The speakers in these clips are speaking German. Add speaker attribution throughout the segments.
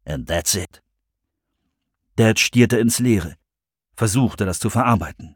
Speaker 1: And that's it. Dad stierte ins Leere, versuchte das zu verarbeiten.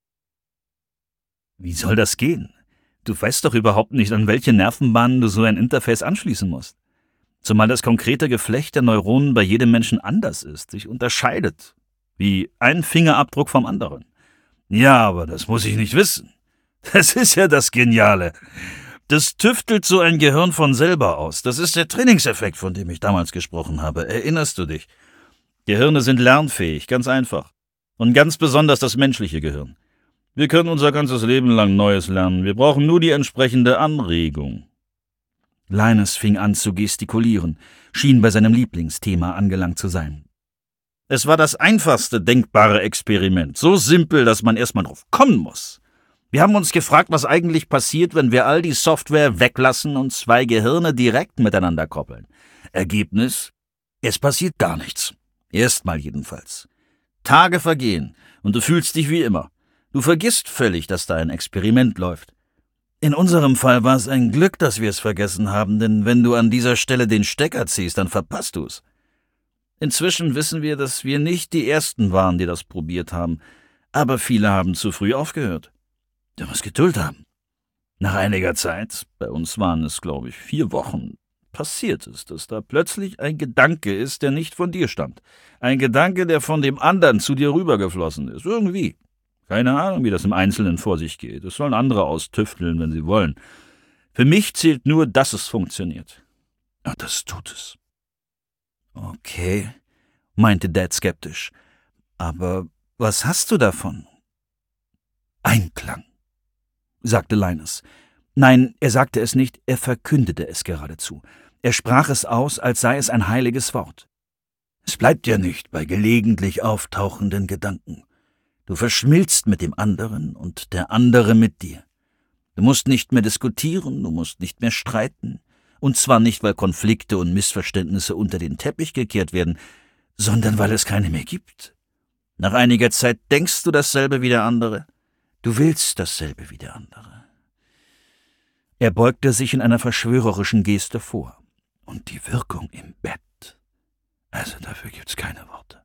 Speaker 1: Wie soll das gehen? Du weißt doch überhaupt nicht, an welche Nervenbahnen du so ein Interface anschließen musst. Zumal das konkrete Geflecht der Neuronen bei jedem Menschen anders ist, sich unterscheidet. Wie ein Fingerabdruck vom anderen. Ja, aber das muss ich nicht wissen. Das ist ja das Geniale. Das tüftelt so ein Gehirn von selber aus. Das ist der Trainingseffekt, von dem ich damals gesprochen habe. Erinnerst du dich? Gehirne sind lernfähig, ganz einfach. Und ganz besonders das menschliche Gehirn. Wir können unser ganzes Leben lang Neues lernen. Wir brauchen nur die entsprechende Anregung. Linus fing an zu gestikulieren, schien bei seinem Lieblingsthema angelangt zu sein. Es war das einfachste denkbare Experiment, so simpel, dass man erstmal drauf kommen muss. Wir haben uns gefragt, was eigentlich passiert, wenn wir all die Software weglassen und zwei Gehirne direkt miteinander koppeln. Ergebnis? Es passiert gar nichts. Erstmal jedenfalls. Tage vergehen und du fühlst dich wie immer. Du vergisst völlig, dass da ein Experiment läuft. In unserem Fall war es ein Glück, dass wir es vergessen haben, denn wenn du an dieser Stelle den Stecker ziehst, dann verpasst du es. Inzwischen wissen wir, dass wir nicht die Ersten waren, die das probiert haben, aber viele haben zu früh aufgehört. Du musst Geduld haben. Nach einiger Zeit, bei uns waren es, glaube ich, 4 Wochen, passiert es, dass da plötzlich ein Gedanke ist, der nicht von dir stammt. Ein Gedanke, der von dem anderen zu dir rübergeflossen ist, irgendwie. Keine Ahnung, wie das im Einzelnen vor sich geht. Das sollen andere austüfteln, wenn sie wollen. Für mich zählt nur, dass es funktioniert. Und das tut es. Okay, meinte Dad skeptisch. Aber was hast du davon? Einklang, sagte Linus. Nein, er sagte es nicht, er verkündete es geradezu. Er sprach es aus, als sei es ein heiliges Wort. Es bleibt ja nicht bei gelegentlich auftauchenden Gedanken. Du verschmilzt mit dem anderen und der andere mit dir. Du musst nicht mehr diskutieren, du musst nicht mehr streiten. Und zwar nicht, weil Konflikte und Missverständnisse unter den Teppich gekehrt werden, sondern weil es keine mehr gibt. Nach einiger Zeit denkst du dasselbe wie der andere. Du willst dasselbe wie der andere. Er beugte sich in einer verschwörerischen Geste vor. Und die Wirkung im Bett. Also dafür gibt's keine Worte.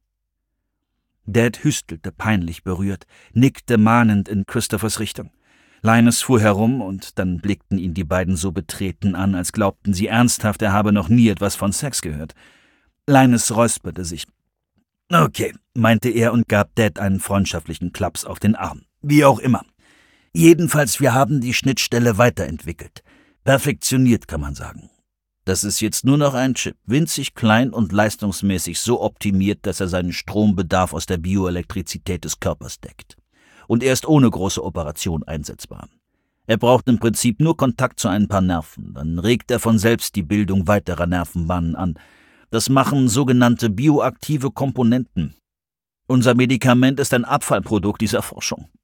Speaker 1: Dad hüstelte peinlich berührt, nickte mahnend in Christophers Richtung. Linus fuhr herum, und dann blickten ihn die beiden so betreten an, als glaubten sie ernsthaft, er habe noch nie etwas von Sex gehört. Linus räusperte sich. Okay, meinte er und gab Dad einen freundschaftlichen Klaps auf den Arm. Wie auch immer. Jedenfalls, wir haben die Schnittstelle weiterentwickelt. Perfektioniert, kann man sagen. Das ist jetzt nur noch ein Chip, winzig klein und leistungsmäßig so optimiert, dass er seinen Strombedarf aus der Bioelektrizität des Körpers deckt. Und er ist ohne große Operation einsetzbar. Er braucht im Prinzip nur Kontakt zu ein paar Nerven, dann regt er von selbst die Bildung weiterer Nervenbahnen an. Das machen sogenannte bioaktive Komponenten. Unser Medikament ist ein Abfallprodukt dieser Forschung.